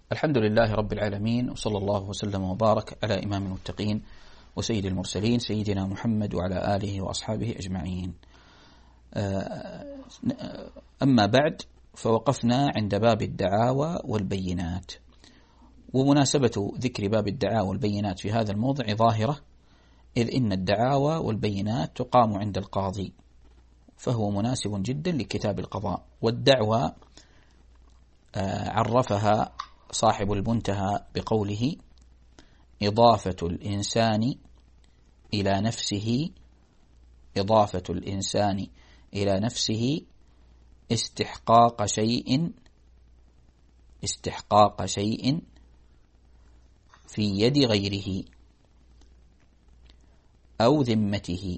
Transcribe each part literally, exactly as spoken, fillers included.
الحمد لله رب العالمين، وصلى الله وسلم وبارك على إمام المتقين وسيد المرسلين سيدنا محمد وعلى آله وأصحابه أجمعين. أما بعد، فوقفنا عند باب الدعاوى والبينات، ومناسبة ذكر باب الدعاوى والبينات في هذا الموضع ظاهرة، إذ إن الدعاوى والبينات تقام عند القاضي، فهو مناسب جدا لكتاب القضاء. والدعوى عرفها صاحب المنتهى بقوله: إضافة الإنسان إلى نفسه إضافة الإنسان إلى نفسه استحقاق شيء استحقاق شيء في يد غيره أو ذمته.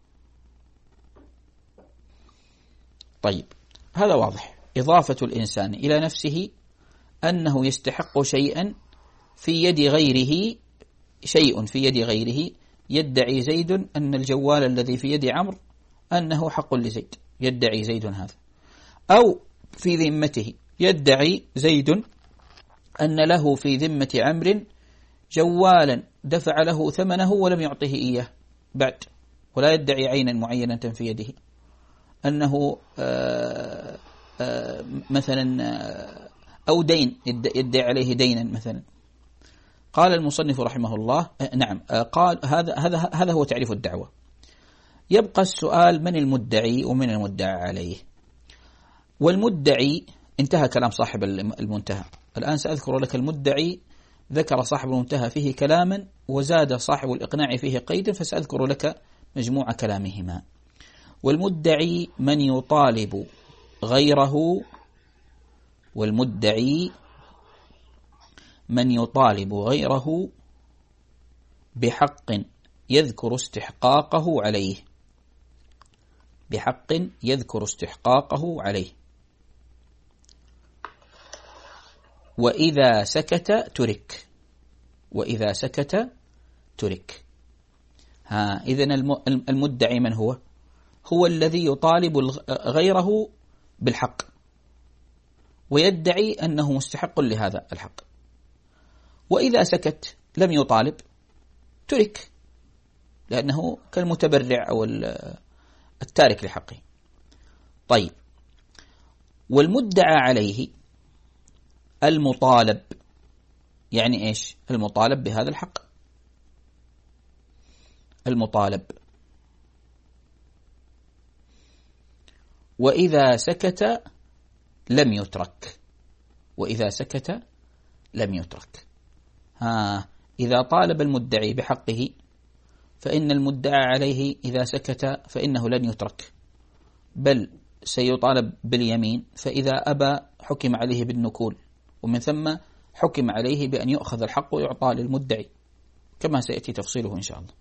طيب، هذا واضح. إضافة الإنسان إلى نفسه أنه يستحق شيئا في يد غيره، شيء في يد غيره. يدعي زيد أن الجوال الذي في يد عمرو أنه حق لزيد، يدعي زيد هذا. أو في ذمته، يدعي زيد أن له في ذمة عمرو جوالا دفع له ثمنه ولم يعطه إياه بعد، ولا يدعي عينا معينة في يده، أنه آآ آآ مثلا آآ أو دين، يدعي عليه دينا مثلا. قال المصنف رحمه الله: نعم، قال هذا هذا هذا هو تعريف الدعوة. يبقى السؤال: من المدعي ومن المدعى عليه؟ والمدعي انتهى كلام صاحب المنتهى. الآن سأذكر لك المدعي. ذكر صاحب المنتهى فيه كلاما، وزاد صاحب الإقناع فيه قيدا، فسأذكر لك مجموع كلامهما. والمدعي من يطالب غيره والمدعي من يطالب غيره بحق يذكر استحقاقه عليه بحق يذكر استحقاقه عليه وإذا سكت ترك وإذا سكت ترك ها إذن المدعي من هو؟ هو الذي يطالب غيره بالحق ويدعي أنه مستحق لهذا الحق، وإذا سكت لم يطالب ترك، لأنه كالمتبرع أو التارك لحقه. طيب، والمدعى عليه المطالب، يعني إيش المطالب بهذا الحق؟ المطالب. وإذا سكت لم يترك وإذا سكت لم يترك ها إذا طالب المدعي بحقه فإن المدعى عليه إذا سكت فإنه لن يترك، بل سيطالب باليمين، فإذا أبى حكم عليه بالنكول، ومن ثم حكم عليه بأن يؤخذ الحق ويعطى للمدعي، كما سيأتي تفصيله إن شاء الله.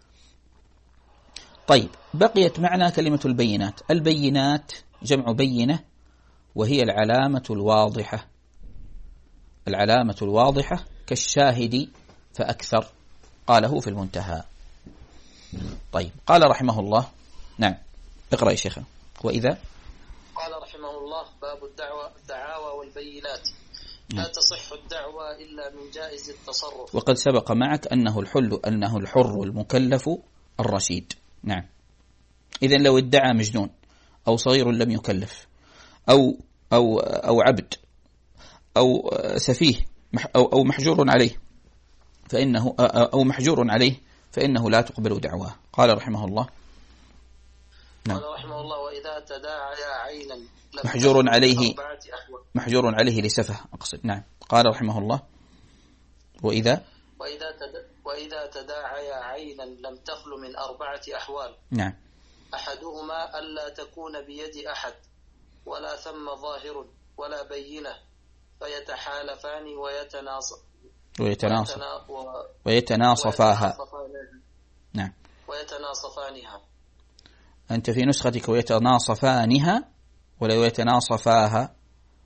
طيب، بقيت معنا كلمة البينات. البينات جمع بينة، وهي العلامة الواضحة العلامة الواضحة كالشاهد فأكثر، قاله في المنتهى. طيب، قال رحمه الله: نعم، اقرأ يا شيخ. وإذا قال رحمه الله: باب الدعوى الدعاوى والبينات. لا تصح الدعوى إلا من جائز التصرف. وقد سبق معك أنه الحل أنه الحر المكلف الرشيد. نعم، إذن لو ادعى مجنون أو صغير لم يكلف أو أو أو عبد أو سفيه أو أو محجور عليه فإنه أو محجور عليه فإنه لا تقبل دعواه. قال رحمه الله: نعم. قال رحمه الله: وإذا تداعى عينا محجور عليه محجور عليه لسفه أقصد. نعم. قال رحمه الله: وإذا وإذا تد... وإذا تداعى عينا لم تخل من أربعة أحوال. نعم. أحدهما ألا تكون بيد أحد، ولا ثم ظاهر ولا بينة، فيتحالفان ويتناص ويتناصف و... ويتناصفاها. نعم. ويتناصفانها. أنت في نسختك ويتناصفانها ولا ويتناصفاها؟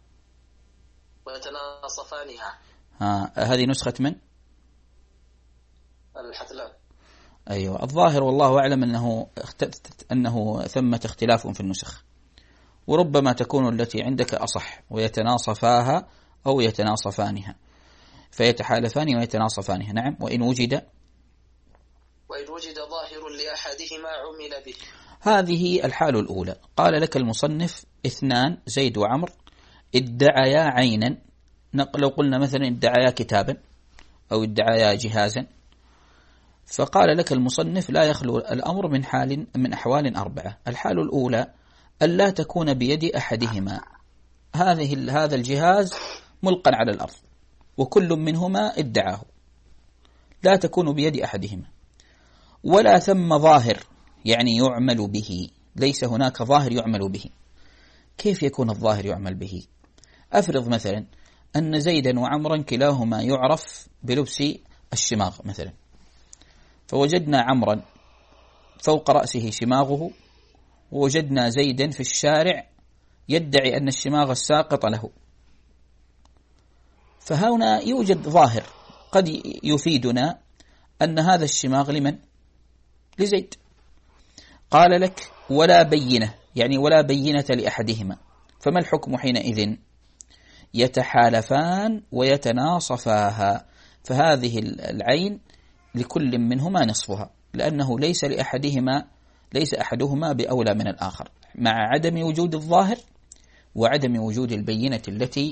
ويتناصفانها. ها، هذه نسخة من؟ الحثلان. أيوة، الظاهر والله أعلم أنه أنه ثمة اختلاف في النسخ، وربما تكون التي عندك أصح، ويتناصفاها أو يتناصفانها. فيتحالفان ويتناصفان. نعم. وإن وجد وإن وجد ظاهر لأحدهما عمل به. هذه الحال الأولى. قال لك المصنف اثنان زيد وعمر ادعيا عينا، لو قلنا مثلا ادعيا كتابا أو ادعيا جهازا، فقال لك المصنف لا يخلو الأمر من حال من أحوال أربعة. الحال الأولى ألا تكون بيد أحدهما، هذه هذا الجهاز ملقا على الأرض وكل منهما ادعاه، لا تكون بيد أحدهما. ولا ثم ظاهر يعني يعمل به، ليس هناك ظاهر يعمل به. كيف يكون الظاهر يعمل به؟ أفرض مثلا أن زيدا وعمرا كلاهما يعرف بلبس الشماغ مثلا، فوجدنا عمرا فوق رأسه شماغه، ووجدنا زيدا في الشارع يدعي أن الشماغ الساقط له، فهنا يوجد ظاهر قد يفيدنا أن هذا الشماغ لمن؟ لزيد. قال لك ولا بينة يعني ولا بينة لأحدهما، فما الحكم حينئذ؟ يتحالفان ويتناصفاها، فهذه العين لكل منهما نصفها، لأنه ليس لأحدهما ليس أحدهما بأولى من الآخر، مع عدم وجود الظاهر وعدم وجود البينة التي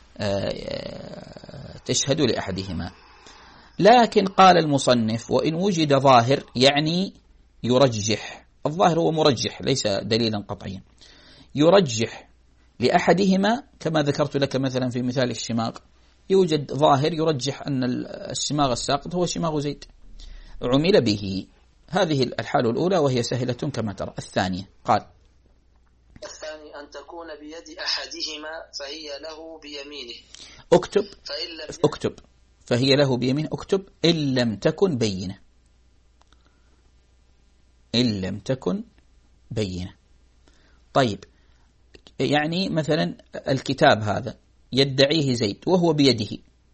تشهد لأحدهما. لكن قال المصنف وإن وجد ظاهر يعني يرجح، الظاهر هو مرجح ليس دليلا قطعيا، يرجح لأحدهما كما ذكرت لك مثلا في مثال الشماغ، يوجد ظاهر يرجح أن الشماغ الساقط هو شماغ زيد، عمل به. هذه الحال الأولى وهي سهلة كما ترى. الثانية قال الثاني أن تكون بيد أحدهما فهي له بيمينه. اكتب اكتب فهي له بيمينه، اكتب إن لم تكن بينة، إن لم تكن بينة. طيب يعني مثلا الكتاب هذا يدعيه زيد وهو بيده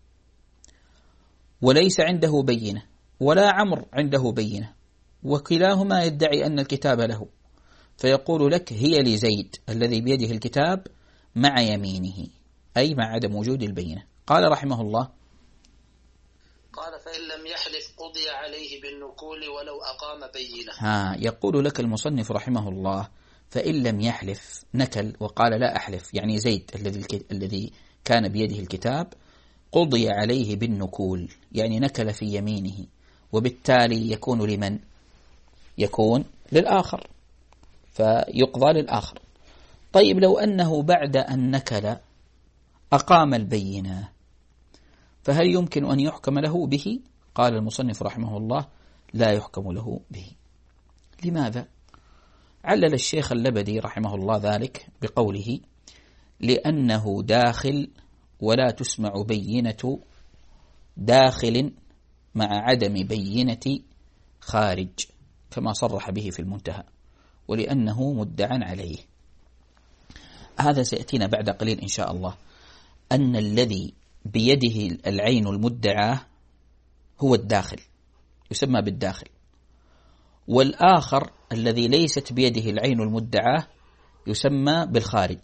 وليس عنده بينة، ولا عمر عنده بينة، وكلاهما يدعي أن الكتاب له، فيقول لك هي لزيد الذي بيده الكتاب مع يمينه، أي مع عدم وجود البينة. قال رحمه الله قال فإن لم يحلف قضي عليه بالنكول ولو أقام بينة. ها يقول لك المصنف رحمه الله فإن لم يحلف نكل وقال لا أحلف، يعني زيد الذي الذي كان بيده الكتاب قضي عليه بالنكول، يعني نكل في يمينه، وبالتالي يكون لمن؟ يكون للآخر، فيقضى للآخر. طيب لو أنه بعد أن نكل أقام البينة فهل يمكن أن يحكم له به؟ قال المصنف رحمه الله لا يحكم له به. لماذا؟ علل الشيخ اللبدي رحمه الله ذلك بقوله لأنه داخل ولا تسمع بينة داخل مع عدم بينة خارج، كما صرح به في المنتهى، ولأنه مدعى عليه. هذا سيأتينا بعد قليل إن شاء الله، أن الذي بيده العين المدعى هو الداخل، يسمى بالداخل، والآخر الذي ليست بيده العين المدعى يسمى بالخارج.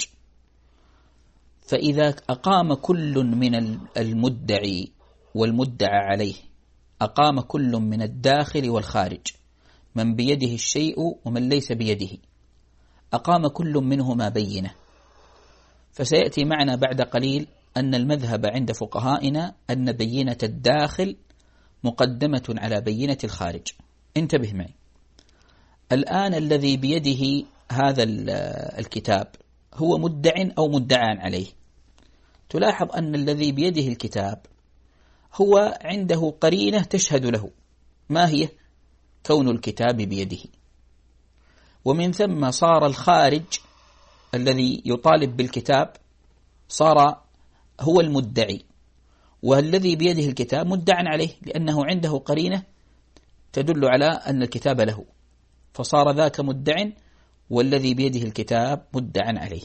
فإذا أقام كل من المدعي والمدعى عليه، أقام كل من الداخل والخارج، من بيده الشيء ومن ليس بيده، أقام كل منهما بينة. فسيأتي معنا بعد قليل أن المذهب عند فقهائنا أن بينة الداخل مقدمة على بينة الخارج. انتبه معي الآن، الذي بيده هذا الكتاب هو مدع أو مدعى عليه. تلاحظ أن الذي بيده الكتاب هو عنده قرينة تشهد له، ما هي؟ كون الكتاب بيده، ومن ثم صار الخارج الذي يطالب بالكتاب صار هو المدعي، والذي بيده الكتاب مدعى عليه لأنه عنده قرينة تدل على أن الكتاب له، فصار ذاك مدع والذي بيده الكتاب مدعى عليه.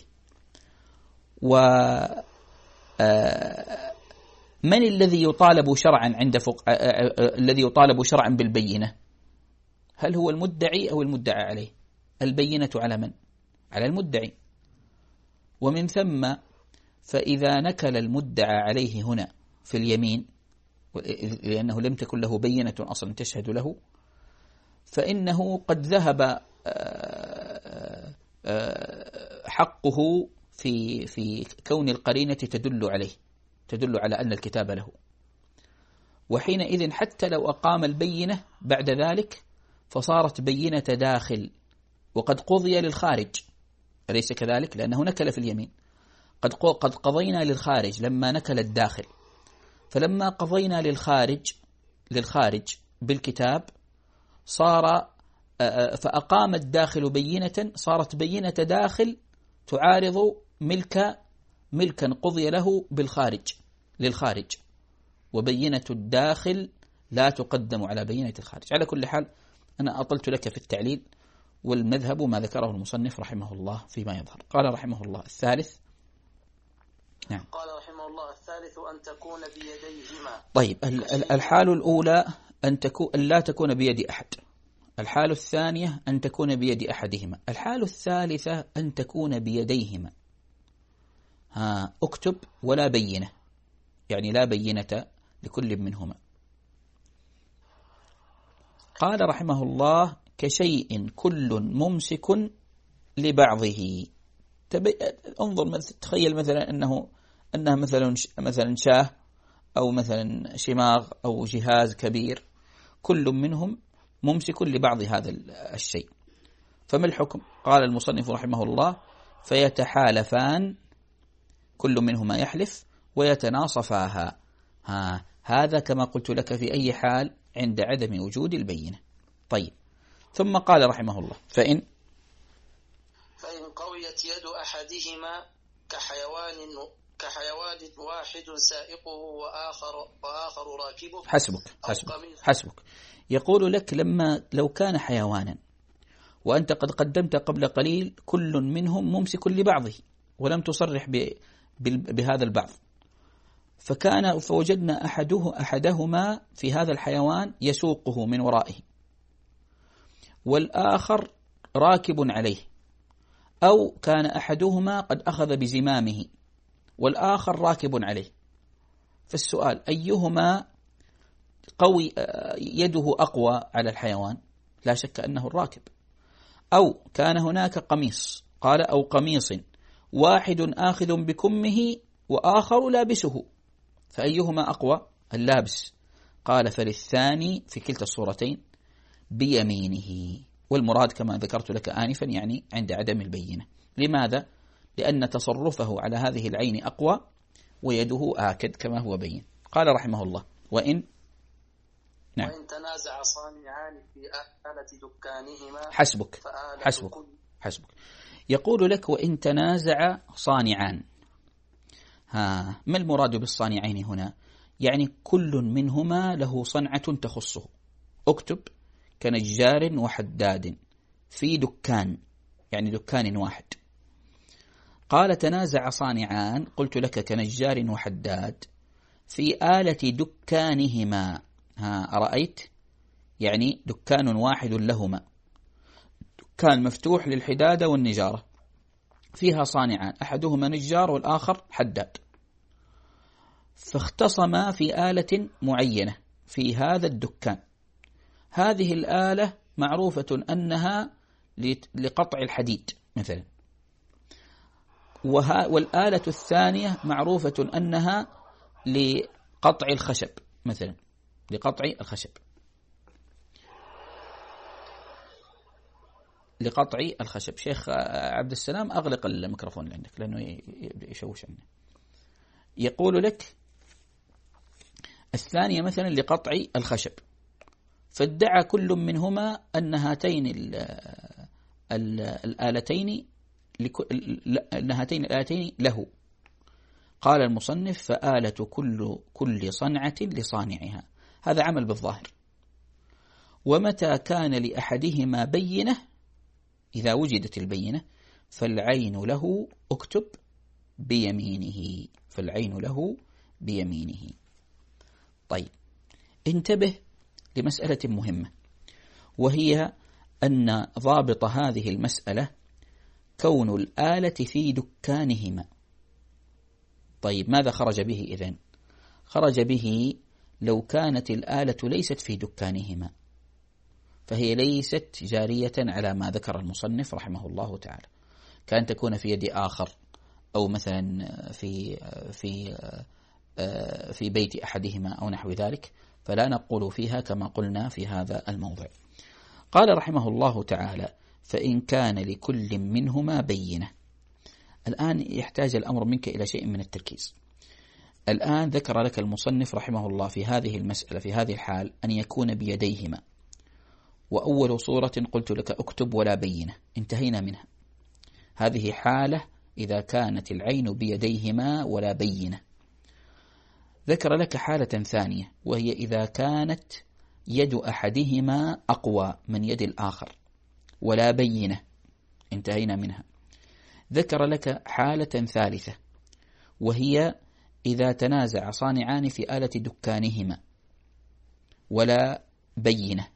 ومن الذي يطالب شرعا عند فق... الذي يطالب شرعا بالبينة؟ هل هو المدعي أو المدعى عليه؟ البينة على من؟ على المدعي. ومن ثم فإذا نكل المدعى عليه هنا في اليمين لأنه لم تكن له بينة أصلا تشهد له، فإنه قد ذهب حقه في في كون القرينة تدل عليه، تدل على أن الكتاب له. وحينئذ حتى لو أقام البينة بعد ذلك فصارت بينة داخل، وقد قضي للخارج، أليس كذلك؟ لأنه نكل في اليمين. قد قد قضينا للخارج لما نكل الداخل، فلما قضينا للخارج للخارج بالكتاب صار فأقام الداخل بينة، صارت بينة داخل تعارض ملك ملكا قضي له بالخارج للخارج، وبينة الداخل لا تقدم على بينة الخارج. على كل حال أنا أطلت لك في التعليل، والمذهب ما ذكره المصنف رحمه الله فيما يظهر. قال رحمه الله الثالث. نعم. قال رحمه الله الثالث أن تكون بيديهما. طيب الحال الأولى أن تكون أن لا تكون بيد أحد. الحال الثانية أن تكون بيد أحدهما. الحال الثالثة أن تكون بيديهما. ها اكتب ولا بينة، يعني لا بينة لكل منهما. قال رحمه الله كشيء كل ممسك لبعضه. تبي انظر، تخيل مثلا أنه أنها مثلا مثلا شاه أو مثلا شماغ أو جهاز كبير، كل منهم ممسك لبعض هذا الشيء، فما الحكم؟ قال المصنف رحمه الله فيتحالفان، كل منهما يحلف ويتناصفاها. ها هذا كما قلت لك في أي حال عند عدم وجود البينة. طيب ثم قال رحمه الله فإن فإن قويت يد أحدهما كحيوان كحيوان واحد سائقه وآخر وآخر راكبه. حسبك حسبك حسبك. يقول لك لما لو كان حيوانا وأنت قد قدمت قبل قليل كل منهم ممسك لبعضه ولم تصرح بهذا البعض، فكان فوجدنا أحده أحدهما في هذا الحيوان يسوقه من ورائه، والآخر راكب عليه، أو كان أحدهما قد أخذ بزمامه والآخر راكب عليه. فالسؤال أيهما قوي يده أقوى على الحيوان؟ لا شك أنه الراكب. أو كان هناك قميص، قال أو قميص واحد آخذ بكمه وآخر لابسه، فأيهما أقوى؟ اللابس. قال فللثاني في كلتا الصورتين بيمينه، والمراد كما ذكرت لك آنفا يعني عند عدم البينة. لماذا؟ لأن تصرفه على هذه العين أقوى ويده آكد كما هو بين. قال رحمه الله وإن نعم. وإن تنازع صانعان في آلة دكانهما. حسبك حسبك حسبك. يقول لك وإن تنازع صانعان. ها ما المراد بالصانعين هنا؟ يعني كل منهما له صنعة تخصه. اكتب كنجار وحداد في دكان، يعني دكان واحد. قال تنازع صانعان، قلت لك كنجار وحداد في آلة دكانهما. ها أرأيت؟ يعني دكان واحد لهما، دكان مفتوح للحدادة والنجارة، فيها صانعان، أحدهما نجار والآخر حداد، فاختصما في آلة معينة في هذا الدكان. هذه الآلة معروفة أنها لقطع الحديد مثلا، والآلة الثانية معروفة أنها لقطع الخشب مثلا، لقطع الخشب لقطع الخشب. شيخ عبد السلام أغلق الميكروفون اللي عندك لأنه يشوش عنا. يقول لك الثانية مثلا لقطع الخشب، فادعى كل منهما أن هاتين الآلتين أن هاتين الآلتين له. قال المصنف فآلة كل كل صنعة لصانعها. هذا عمل بالظاهر. ومتى كان لأحدهما بينة، إذا وجدت البينة، فالعين له اكتب بيمينه، فالعين له بيمينه. طيب انتبه لمسألة مهمة، وهي أن ضابط هذه المسألة كون الآلة في دكانهما. طيب ماذا خرج به إذن؟ خرج به لو كانت الآلة ليست في دكانهما، فهي ليست جارية على ما ذكر المصنف رحمه الله تعالى، كان تكون في يد آخر، أو مثلا في في في بيت أحدهما أو نحو ذلك، فلا نقول فيها كما قلنا في هذا الموضع. قال رحمه الله تعالى: فإن كان لكل منهما بينة. الآن يحتاج الأمر منك إلى شيء من التركيز. الآن ذكر لك المصنف رحمه الله في هذه المسألة في هذه الحال أن يكون بيديهما، وأول صورة قلت لك اكتب ولا بينة، انتهينا منها. هذه حالة إذا كانت العين بيديهما ولا بينة. ذكر لك حالة ثانية، وهي إذا كانت يد أحدهما أقوى من يد الآخر ولا بينة، انتهينا منها. ذكر لك حالة ثالثة، وهي إذا تنازع صانعان في آلة دكانهما ولا بينة،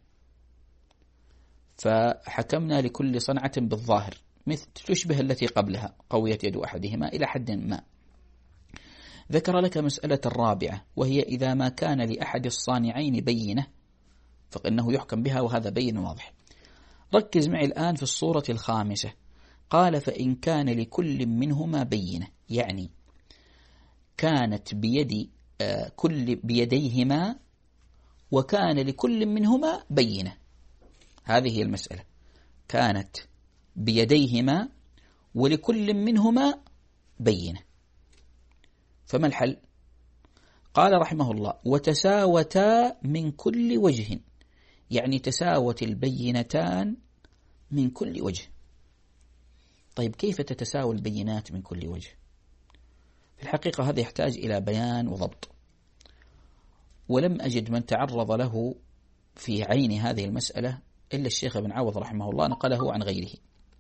فحكمنا لكل صنعة بالظاهر، مثل تشبه التي قبلها، قويت يد أحدهما إلى حد ما. ذكر لك مسألة الرابعة، وهي إذا ما كان لأحد الصانعين بينة فإنه يحكم بها، وهذا بين واضح. ركز معي الآن في الصورة الخامسة. قال: فإن كان لكل منهما بينة، يعني كانت بيد كل بيديهما وكان لكل منهما بينة. هذه هي المسألة، كانت بيديهما ولكل منهما بينة، فما الحل؟ قال رحمه الله: وتساوتا من كل وجه، يعني تساوت البينتان من كل وجه. طيب كيف تتساوى البينات من كل وجه؟ في الحقيقة هذا يحتاج إلى بيان وضبط، ولم أجد من تعرض له في عين هذه المسألة إلا الشيخ ابن عوض رحمه الله، نقله عن غيره.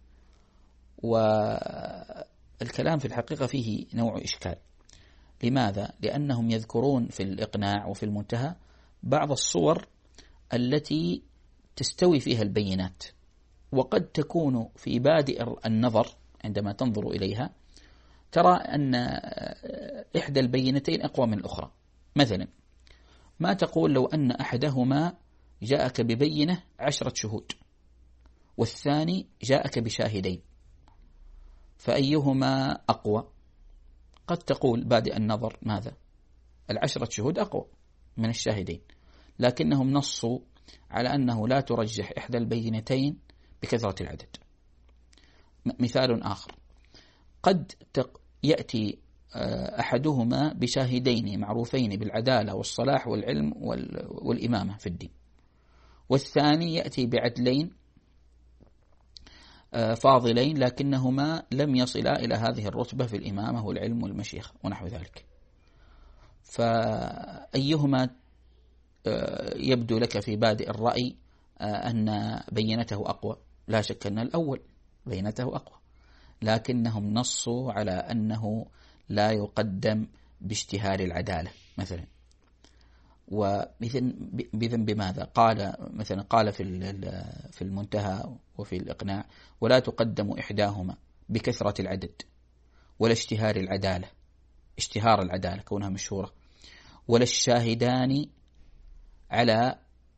والكلام في الحقيقة فيه نوع إشكال. لماذا؟ لأنهم يذكرون في الإقناع وفي المنتهى بعض الصور التي تستوي فيها البينات، وقد تكون في بادئ النظر عندما تنظر إليها ترى أن إحدى البينتين أقوى من الأخرى. مثلا ما تقول لو أن أحدهما جاءك ببينة عشرة شهود والثاني جاءك بشاهدين، فأيهما أقوى؟ قد تقول بادئ النظر ماذا؟ العشرة شهود أقوى من الشاهدين، لكنهم نصوا على أنه لا ترجح إحدى البينتين بكثرة العدد. مثال آخر، قد يأتي أحدهما بشاهدين معروفين بالعدالة والصلاح والعلم والإمامة في الدين، والثاني يأتي بعدلين فاضلين لكنهما لم يصلا إلى هذه الرتبة في الإمامة والعلم والمشيخة ونحو ذلك. فأيهما يبدو لك في بادئ الرأي أن بينته أقوى؟ لا شك أن الأول بينته أقوى، لكنهم نصوا على أنه لا يقدم باشتهار العدالة مثلا. وبذن بماذا؟ قال مثلا قال في في المنتهى وفي الإقناع: ولا تقدم إحداهما بكثرة العدد ولا اشتهار العدالة، اشتهار العدالة كونها مشهورة، ولا الشاهدان على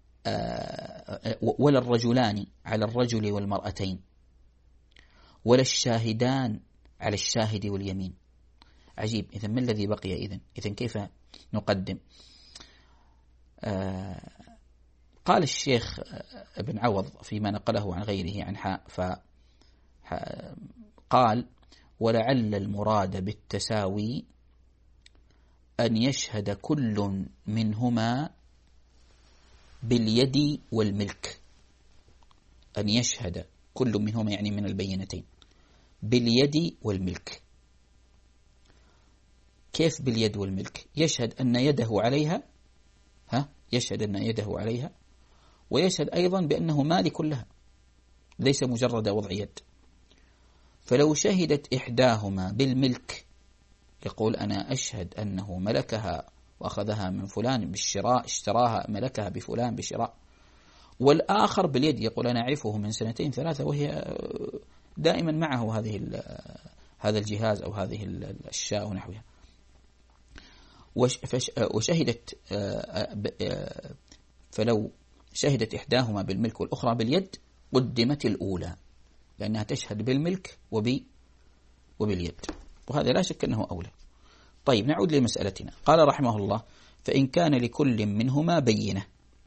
ولا الرجلان على الرجل والمرأتين، ولا الشاهدان على الشاهد واليمين. عجيب، إذن ما الذي بقي؟ إذن إذن كيف نقدم؟ آه قال الشيخ ابن عوض فيما نقله عن غيره عن حاء فقال: ولعل المراد بالتساوي أن يشهد كل منهما باليد والملك، أن يشهد كل منهما يعني من البينتين باليد والملك. كيف باليد والملك؟ يشهد أن يده عليها، ها يشهد أن يده عليها، ويشهد أيضا بأنه مالك لها، ليس مجرد وضع يد. فلو شهدت إحداهما بالملك يقول: أنا أشهد أنه ملكها وأخذها من فلان بالشراء، اشتراها ملكها بفلان بشراء. والآخر باليد يقول: أنا أعرفه من سنتين ثلاثة وهي دائما معه هذه هذا الجهاز أو هذه الشاة ونحوها. وشهدت فلو شهدت إحداهما بالملك والأخرى باليد قدمت الأولى لأنها تشهد بالملك وباليد، وهذا لا شك أنه أولى. طيب نعود لمسألتنا. قال رحمه الله: فإن كان لكل منهما بينة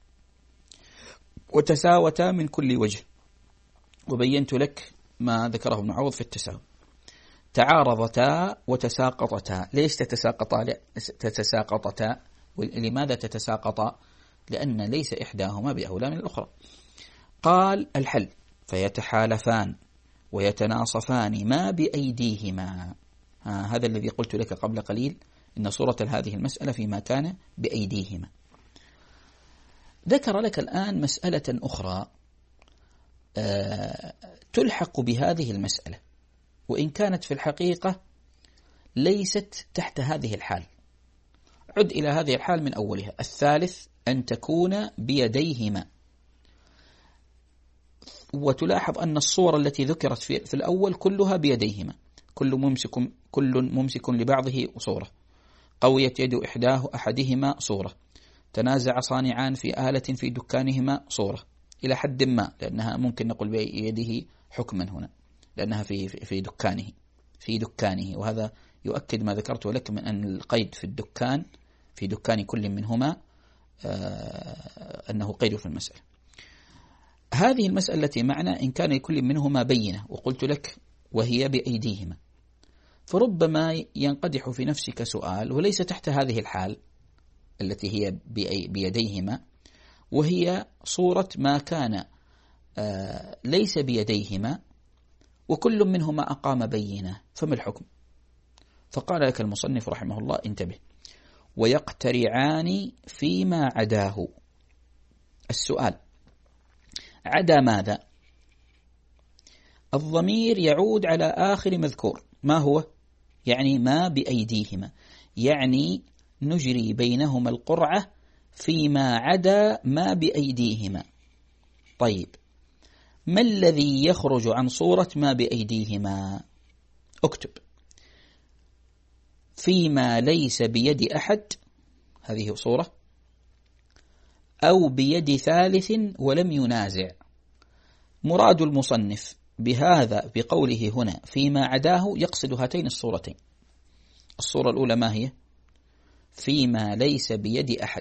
وتساوتا من كل وجه، وبينت لك ما ذكره ابن عوض في التساوي. تعارضتا وتساقطتا. ليش تتساقطا؟ تتساقطتا لماذا تتساقطا؟ لأن ليس إحداهما بأولى من الأخرى. قال: الحل: فيتحالفان ويتناصفان ما بأيديهما. هذا الذي قلت لك قبل قليل إن صورة هذه المسألة فيما كان بأيديهما. ذكر لك الآن مسألة أخرى تلحق بهذه المسألة، وإن كانت في الحقيقة ليست تحت هذه الحال. عد إلى هذه الحال من أولها. الثالث أن تكون بيديهما. وتلاحظ أن الصور التي ذكرت في, في الأول كلها بيديهما، كل ممسك كل ممسك لبعضه صورة، قويت يد إحداه أحدهما صورة، تنازع صانعان في آلة في دكانهما صورة، إلى حد ما، لأنها ممكن نقول بيده حكما هنا لأنها في في دكانه في دكانه وهذا يؤكد ما ذكرته لك من أن القيد في الدكان في دكان كل منهما أنه قيد في المسألة. هذه المسألة التي معنا إن كان لكل منهما بينة، وقلت لك وهي بأيديهما، فربما ينقدح في نفسك سؤال وليس تحت هذه الحال التي هي بيديهما، وهي صورة ما كان ليس بيديهما وكل منهما أقام بينة، فما الحكم؟ فقال لك المصنف رحمه الله: انتبه: ويقترعان فيما عداه. السؤال: عدا ماذا؟ الضمير يعود على آخر مذكور، ما هو؟ يعني ما بأيديهما، يعني نجري بينهما القرعة فيما عدا ما بأيديهما. طيب، ما الذي يخرج عن صورة ما بأيديهما؟ اكتب: فيما ليس بيد أحد، هذه صورة، أو بيد ثالث ولم ينازع. مراد المصنف بهذا بقوله هنا فيما عداه يقصد هاتين الصورتين. الصورة الأولى ما هي؟ فيما ليس بيد أحد،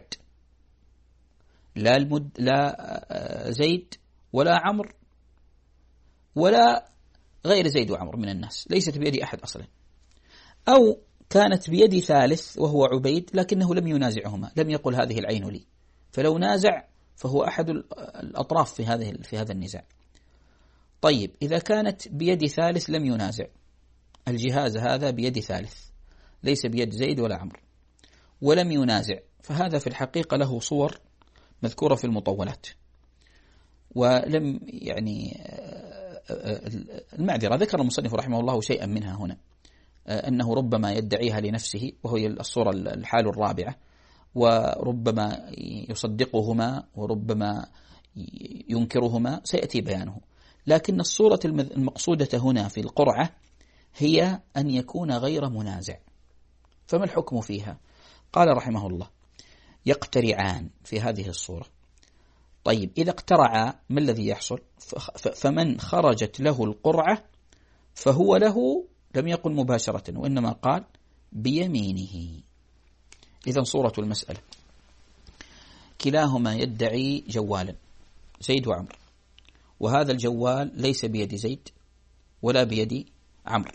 لا المد لا زيد ولا عمرو ولا غير زيد وعمرو من الناس، ليست بيد أحد أصلا، أو كانت بيد ثالث وهو عبيد لكنه لم ينازعهما، لم يقل هذه العين لي، فلو نازع فهو أحد الأطراف في هذه في هذا النزاع. طيب، إذا كانت بيد ثالث لم ينازع، الجهاز هذا بيد ثالث ليس بيد زيد ولا عمرو ولم ينازع، فهذا في الحقيقة له صور مذكورة في المطولات، ولم يعني المعذرة ذكر المصنف رحمه الله شيئا منها هنا، أنه ربما يدعيها لنفسه وهي الصورة الحال الرابعة، وربما يصدقهما وربما ينكرهما، سيأتي بيانه. لكن الصورة المقصودة هنا في القرعة هي أن يكون غير منازع. فما الحكم فيها؟ قال رحمه الله: يقترعان في هذه الصورة. طيب، إذا اقترعا ما الذي يحصل؟ فمن خرجت له القرعة فهو له، لم يقل مباشرة وإنما قال بيمينه. إذن صورة المسألة: كلاهما يدعي جوالا، زيد وعمر، وهذا الجوال ليس بيد زيد ولا بيد عمرو،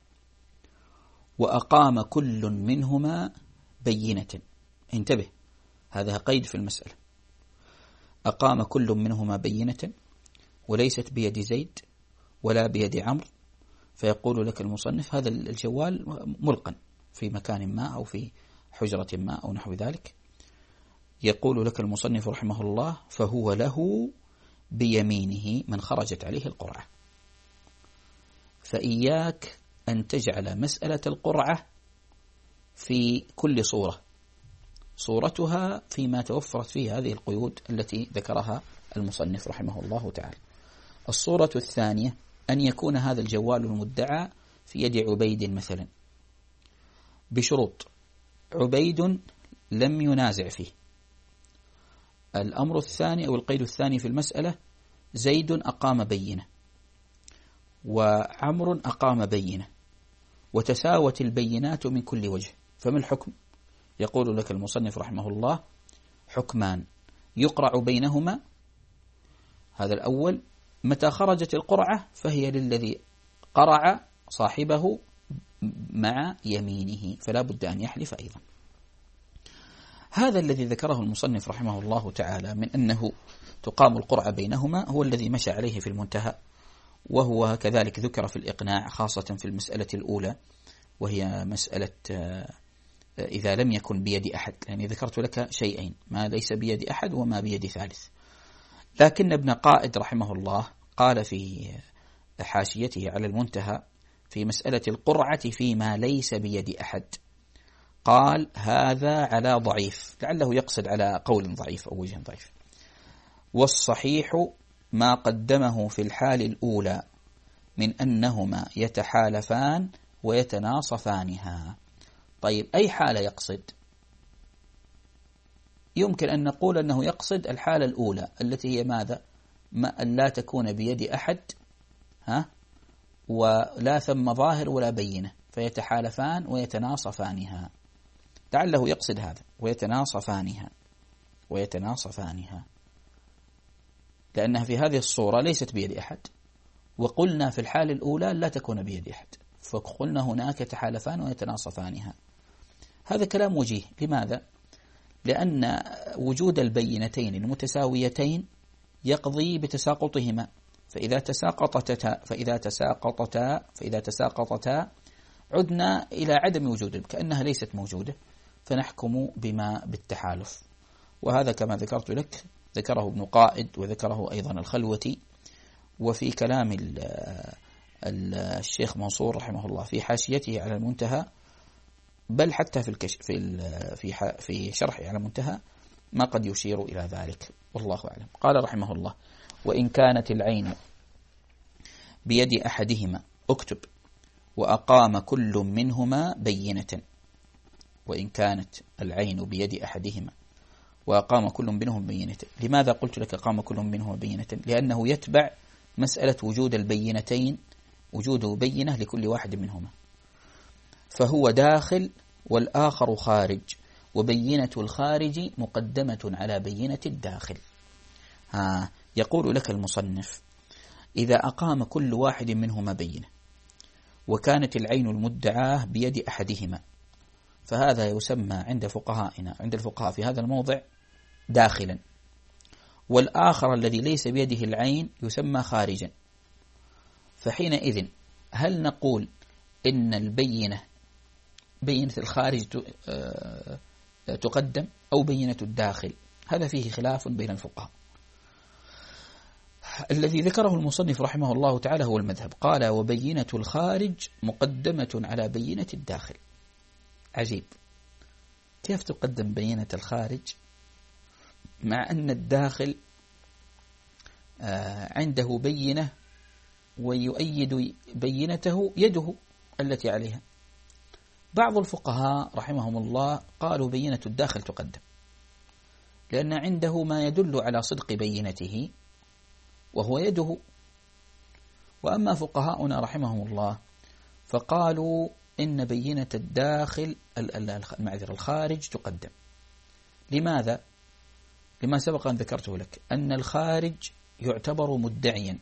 وأقام كل منهما بينة. انتبه، هذا قيد في المسألة. أقام كل منهما بينة وليست بيد زيد ولا بيد عمرو، فيقول لك المصنف هذا الجوال ملقا في مكان ما أو في حجرة ما أو نحو ذلك. يقول لك المصنف رحمه الله: فهو له بيمينه من خرجت عليه القرعة. فإياك أن تجعل مسألة القرعة في كل صورة، صورتها فيما توفرت فيه هذه القيود التي ذكرها المصنف رحمه الله تعالى. الصورة الثانية أن يكون هذا الجوال المدعى في يد عبيد مثلا بشروط: عبيد لم ينازع فيه. الأمر الثاني أو القيد الثاني في المسألة زيد أقام بينة وعمر أقام بينة وتساوت البينات من كل وجه، فما الحكم؟ يقول لك المصنف رحمه الله حكمان يقرع بينهما. هذا الأول، متى خرجت القرعة فهي للذي قرع صاحبه مع يمينه، فلا بد أن يحلف أيضا. هذا الذي ذكره المصنف رحمه الله تعالى من أنه تقام القرعة بينهما هو الذي مشى عليه في المنتهى، وهو كذلك ذكر في الإقناع خاصة في المسألة الأولى، وهي مسألة إذا لم يكن بيد أحد، يعني ذكرت لك شيئين، ما ليس بيد أحد وما بيد ثالث. لكن ابن قائد رحمه الله قال في حاشيته على المنتهى في مسألة القرعة فيما ليس بيد أحد، قال هذا على ضعيف، لعله يقصد على قول ضعيف أو وجه ضعيف، والصحيح ما قدمه في الحال الأولى من أنهما يتحالفان ويتناصفانها. طيب أي حالة يقصد؟ يمكن أن نقول أنه يقصد الحالة الأولى التي هي ماذا؟ ما أن لا تكون بيد أحد، ها، ولا ثم ظاهر ولا بينة، فيتحالفان ويتناصفانها، لعله يقصد هذا، ويتناصفانها ويتناصفانها لأنها في هذه الصورة ليست بيد أحد، وقلنا في الحالة الأولى لا تكون بيد أحد، فقلنا هناك يتحالفان ويتناصفانها. هذا كلام وجيه. لماذا؟ لأن وجود البينتين المتساويتين يقضي بتساقطهما، فإذا تساقطتا فإذا تساقطتا فإذا تساقطتا عدنا إلى عدم وجود، كأنها ليست موجودة، فنحكم بما بالتحالف. وهذا كما ذكرت لك ذكره ابن قائد وذكره أيضا الخلوتي، وفي كلام الشيخ منصور رحمه الله في حاشيته على المنتهى، بل حتى في الكش في في في شرحه على المنتهى ما قد يشير إلى ذلك، والله أعلم. قال رحمه الله: وإن كانت العين بيد أحدهما اكتب وأقام كل منهما بينة. وإن كانت العين بيد أحدهما وأقام كل منهم بينة. لماذا قلت لك أقام كل منهما بينة؟ لأنه يتبع مسألة وجود البينتين، وجود بينة لكل واحد منهما، فهو داخل والآخر خارج، وبينة الخارج مقدمة على بينة الداخل. ها يقول لك المصنف: إذا أقام كل واحد منهما بينة وكانت العين المدعاة بيد أحدهما، فهذا يسمى عند فقهائنا عند الفقهاء في هذا الموضع داخلا، والآخر الذي ليس بيده العين يسمى خارجا. فحينئذ هل نقول إن البينة بينة الخارج تقدم أو بينة الداخل؟ هذا فيه خلاف بين الفقهاء. الذي ذكره المصنف رحمه الله تعالى هو المذهب، قال: وبينة الخارج مقدمة على بينة الداخل. عجيب، كيف تقدم بينة الخارج مع أن الداخل عنده بينة ويؤيد بينته يده التي عليها؟ بعض الفقهاء رحمهم الله قالوا بينة الداخل تقدم، لأن عنده ما يدل على صدق بينته وهو يده. وأما فقهاؤنا رحمهم الله فقالوا إن بينة الداخل المعذرة الخارج تقدم. لماذا؟ لما سبق أن ذكرته لك، أن الخارج يعتبر مدعيا،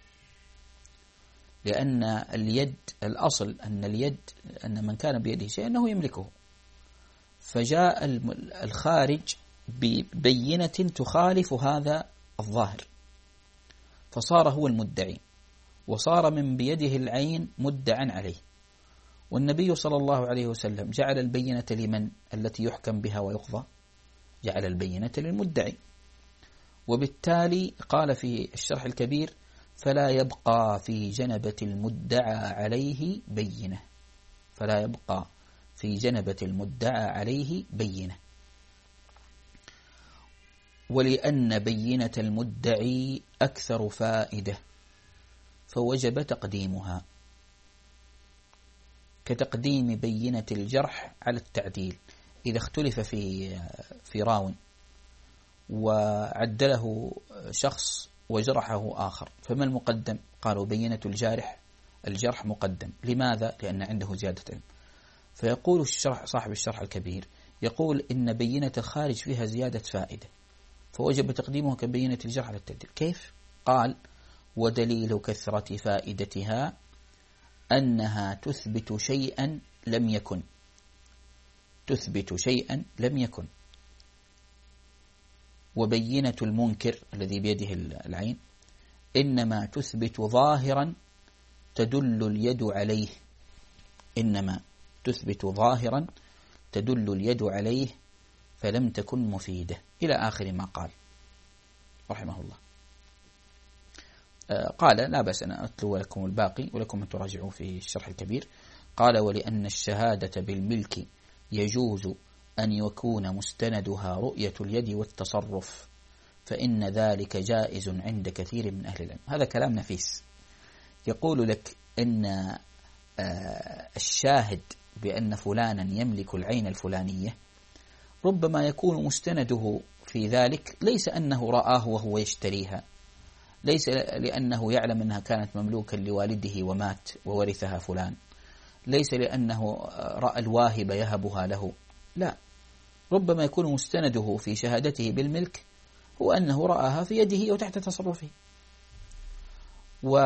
لأن اليد الأصل أن اليد أن من كان بيده شيء أنه يملكه، فجاء الخارج ببينة تخالف هذا الظاهر، فصار هو المدعي، وصار من بيده العين مدعا عليه. والنبي صلى الله عليه وسلم جعل البينة لمن التي يحكم بها ويقضى؟ جعل البينة للمدعي. وبالتالي قال في الشرح الكبير: فلا يبقى في جنبة المدعى عليه بينة، فلا يبقى في جنبة المدعى عليه بينة، ولأن بينة المدعي أكثر فائدة فوجب تقديمها، كتقديم بينة الجرح على التعديل. إذا اختلف في في راو وعدله شخص وجرحه آخر فما المقدم؟ قالوا بينة الجارح الجرح مقدم. لماذا؟ لأن عنده زيادة علم. فيقول الشرح صاحب الشرح الكبير يقول إن بينة الخارج فيها زيادة فائدة فوجب تقديمه كبينة الجرح على التعديل. كيف؟ قال ودليل كثرة فائدتها أنها تثبت شيئا لم يكن تثبت شيئا لم يكن وبينة المنكر الذي بيده العين إنما تثبت ظاهرا تدل اليد عليه إنما تثبت ظاهرا تدل اليد عليه فلم تكن مفيدة إلى آخر ما قال رحمه الله. قال لا بأس أنا أتلو لكم الباقي ولكم أن تراجعوا في الشرح الكبير. قال ولأن الشهادة بالملك يجوز أن يكون مستندها رؤية اليد والتصرف فإن ذلك جائز عند كثير من أهل العلم. هذا كلام نفيس. يقول لك إن الشاهد بأن فلانا يملك العين الفلانية ربما يكون مستنده في ذلك ليس أنه رآه وهو يشتريها، ليس لأنه يعلم أنها كانت مملوكا لوالده ومات وورثها فلان، ليس لأنه رأى الواهب يهبها له، لا، ربما يكون مستنده في شهادته بالملك هو أنه رآها في يده وتحت تصرفه. و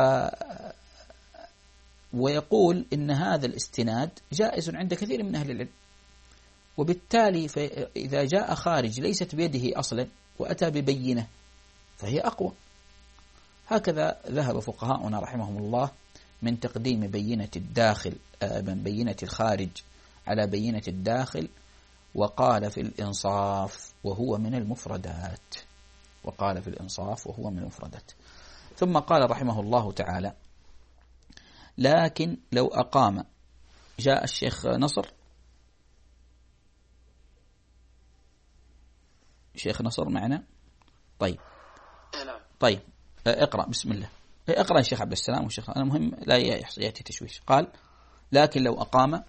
ويقول إن هذا الاستناد جائز عند كثير من أهل العلم، وبالتالي إذا جاء خارج ليست بيده أصلا وأتى ببينة فهي أقوى. هكذا ذهب فقهاؤنا رحمهم الله من تقديم بينة الداخل من بينة الخارج على بينة الداخل، وقال في الإنصاف وهو من المفردات وقال في الإنصاف وهو من المفردات. ثم قال رحمه الله تعالى لكن لو أقام، جاء الشيخ نصر شيخ نصر معنا؟ طيب طيب اقرأ بسم الله، اقرأ يا شيخ عبد السلام والشيخ، أنا مهم لا يأتي تشويش. قال لكن لو أقام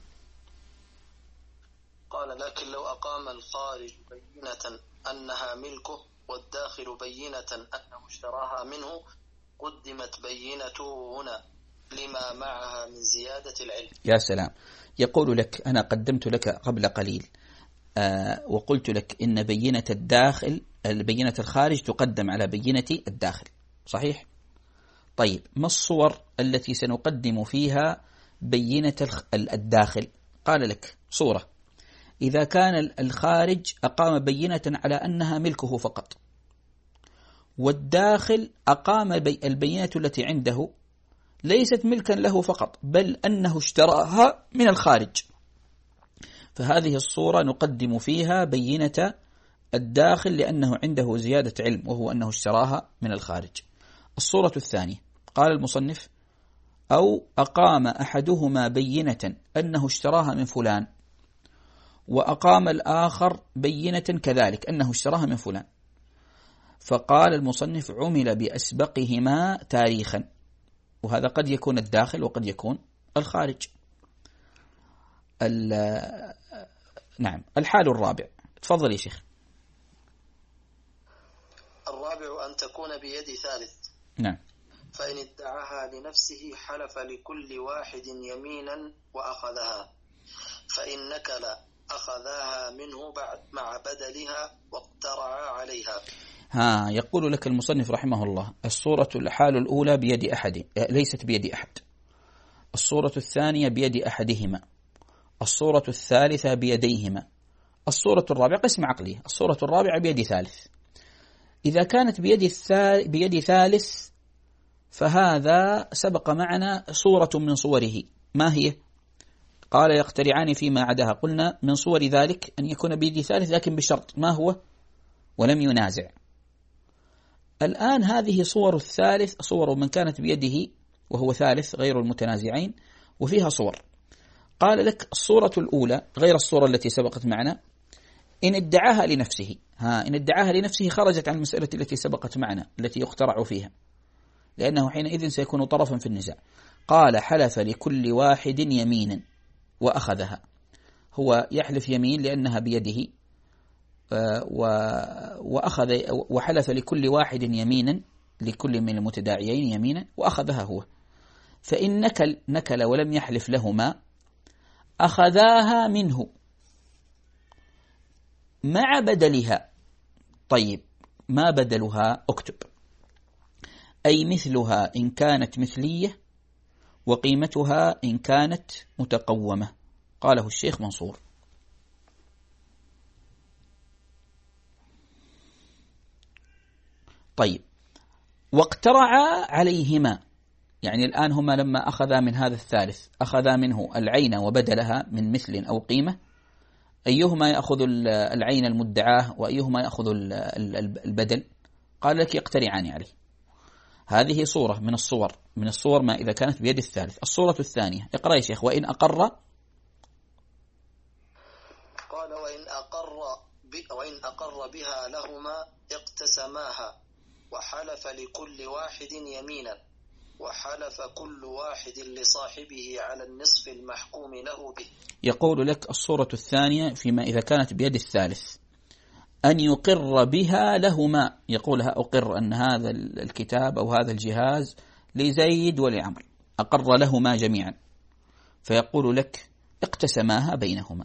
قال لكن لو أقام الخارج بينة أنها ملكه والداخل بينة أنه اشتراها منه قدمت بينته هنا لما معها من زيادة العلم. يا سلام. يقول لك أنا قدمت لك قبل قليل آه وقلت لك إن بينة الداخل بينة الخارج تقدم على بينة الداخل، صحيح؟ طيب ما الصور التي سنقدم فيها بينة الداخل؟ قال لك صورة إذا كان الخارج أقام بينة على أنها ملكه فقط، والداخل أقام البينة التي عنده ليست ملكا له فقط بل أنه اشتراها من الخارج، فهذه الصورة نقدم فيها بينة الداخل لأنه عنده زيادة علم وهو أنه اشتراها من الخارج. الصورة الثانية قال المصنف أو أقام أحدهما بينة أنه اشتراها من فلان وأقام الآخر بينة كذلك أنه اشتراها من فلان، فقال المصنف عمل بأسبقهما تاريخا، وهذا قد يكون الداخل وقد يكون الخارج. نعم. الحال الرابع، تفضل يا شيخ. الرابع أن تكون بيد ثالث. نعم. فإن ادعاها لنفسه حلف لكل واحد يمينا وأخذها، فإن نكل أخذها منه بعد مع بدلها واقترعا عليها. ها يقول لك المصنف رحمه الله الصورة الحال الأولى بيد أحد، ليست بيد أحد. الصورة الثانية بيد أحدهما. الصورة الثالثة بيديهما. الصورة الرابعة قسم عقلي. الصورة الرابعة بيد ثالث. إذا كانت بيد الثالث بيد ثالث فهذا سبق معنا صورة من صوره، ما هي؟ قال يقترعان فيما عداها. قلنا من صور ذلك أن يكون بيد ثالث لكن بشرط، ما هو؟ ولم ينازع. الآن هذه صور الثالث صور من كانت بيده وهو ثالث غير المتنازعين، وفيها صور. قال لك الصورة الأولى غير الصورة التي سبقت معنا إن ادعاها لنفسه. ها إن ادعاها لنفسه خرجت عن المسألة التي سبقت معنا التي يخترع فيها، لأنه حينئذ سيكون طرفا في النزاع. قال حلف لكل واحد يمينا وأخذها. هو يحلف يمين لأنها بيده وأخذ وحلف لكل واحد يمينا، لكل من المتداعيين يمينا وأخذها هو، فإن نكل, نكل ولم يحلف لهما أخذاها منه مع بدلها. طيب ما بدلها؟ اكتب. أي مثلها إن كانت مثلية، وقيمتها إن كانت متقومة. قاله الشيخ منصور. طيب واقترعا عليهما، يعني الآن هما لما أخذا من هذا الثالث أخذا منه العين وبدلها من مثل أو قيمة، أيهما يأخذ العين المدعاه وأيهما يأخذ البدل؟ قال لك يقترعان عليه. هذه صورة من الصور من الصور ما إذا كانت بيد الثالث. الصورة الثانية اقرأ يا شيخ. وإن أقر، قال وإن أقر وإن أقر بها لهما اقتسماها، وحلف لكل واحد يمينا، وحلف كل واحد لصاحبه على النصف المحكوم له به. يقول لك الصورة الثانية فيما إذا كانت بيد الثالث أن يقر بها لهما، يقولها أقر أن هذا الكتاب أو هذا الجهاز لزيد ولعمر، أقر لهما جميعا، فيقول لك اقتسماها بينهما،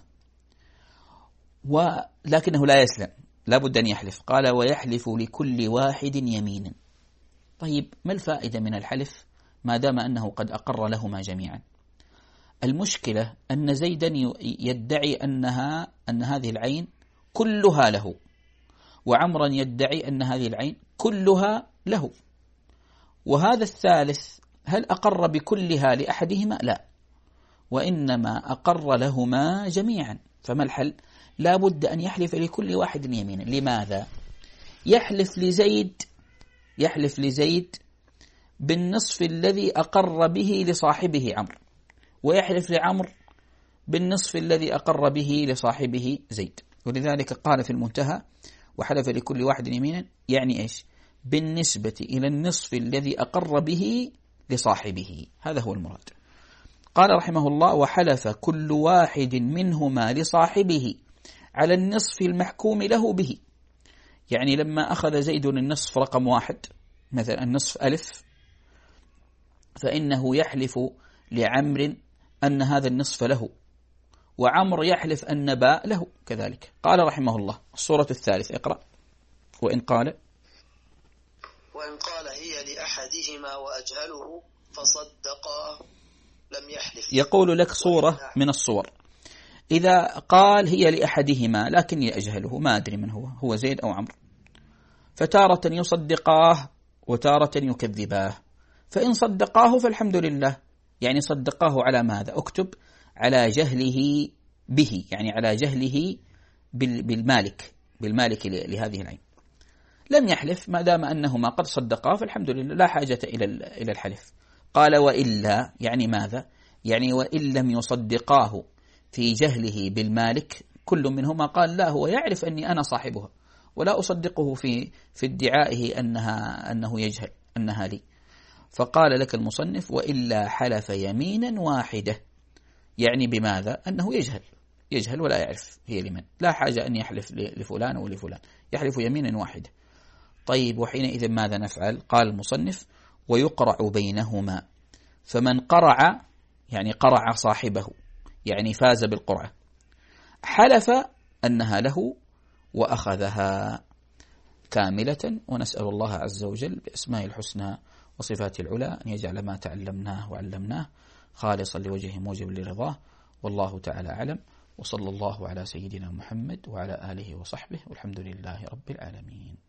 ولكنه لا يسلم، لا بد أن يحلف. قال ويحلف لكل واحد يمينا. طيب ما الفائدة من الحلف ما دام أنه قد أقر لهما جميعا؟ المشكلة أن زيدا يدعي أنها أن هذه العين كلها له، وعمرا يدعي أن هذه العين كلها له، وهذا الثالث هل أقر بكلها لأحدهما؟ لا، وإنما أقر لهما جميعا. فما الحل؟ لا بد أن يحلف لكل واحد يمينا. لماذا؟ يحلف لزيد يحلف لزيد بالنصف الذي أقر به لصاحبه عمرو، ويحلف لعمرو بالنصف الذي أقر به لصاحبه زيد. ولذلك قال في المنتهى وحلف لكل واحد يمينا، يعني إيش؟ بالنسبة إلى النصف الذي أقر به لصاحبه، هذا هو المراد. قال رحمه الله وحلف كل واحد منهما لصاحبه على النصف المحكوم له به. يعني لما أخذ زيد النصف رقم واحد، مثلا النصف ألف، فإنه يحلف لعمر أن هذا النصف له، وعمر يحلف أن باء له كذلك. قال رحمه الله الصورة الثالث اقرأ. وإن قال وإن قال هي لأحدهما وأجهله فصدقاه لم يحلف. يقول لك صورة من الصور. إذا قال هي لأحدهما لكني أجهله، ما أدري من هو، هو زيد أو عمرو، فتارة يصدقاه وتارة يكذباه. فإن صدقاه فالحمد لله، يعني صدقاه على ماذا؟ اكتب على جهله به، يعني على جهله بالمالك بالمالك لهذه العين. لم يحلف ما دام أنهما قد صدقاه فالحمد لله، لا حاجة إلى إلى الحلف. قال وإلا، يعني ماذا؟ يعني وإن لم يصدقاه في جهله بالمالك، كل منهما قال لا هو يعرف أني أنا صاحبها ولا أصدقه في في ادعائه أنها أنه يجهل أنها لي. فقال لك المصنف وإلا حلف يمينا واحدة، يعني بماذا؟ أنه يجهل يجهل ولا يعرف هي لمن، لا حاجة أن يحلف لفلان ولفلان، يحلف يمينا واحدة. طيب وحينئذ ماذا نفعل؟ قال المصنف ويقرع بينهما، فمن قرع يعني قرع صاحبه، يعني فاز بالقرعة، حلف أنها له وأخذها كاملة. ونسأل الله عز وجل بأسماء الحسنى وصفات العلى أن يجعل ما تعلمناه وعلمناه خالصا لوجهه موجب لرضاه، والله تعالى أعلم، وصلى الله على سيدنا محمد وعلى آله وصحبه، والحمد لله رب العالمين.